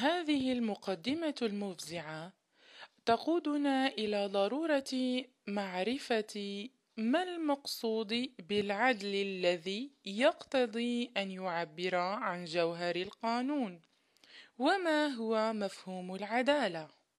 هذه المقدمة المفزعة تقودنا إلى ضرورة معرفة ما المقصود بالعدل الذي يقتضي أن يعبر عن جوهر القانون، وما هو مفهوم العدالة.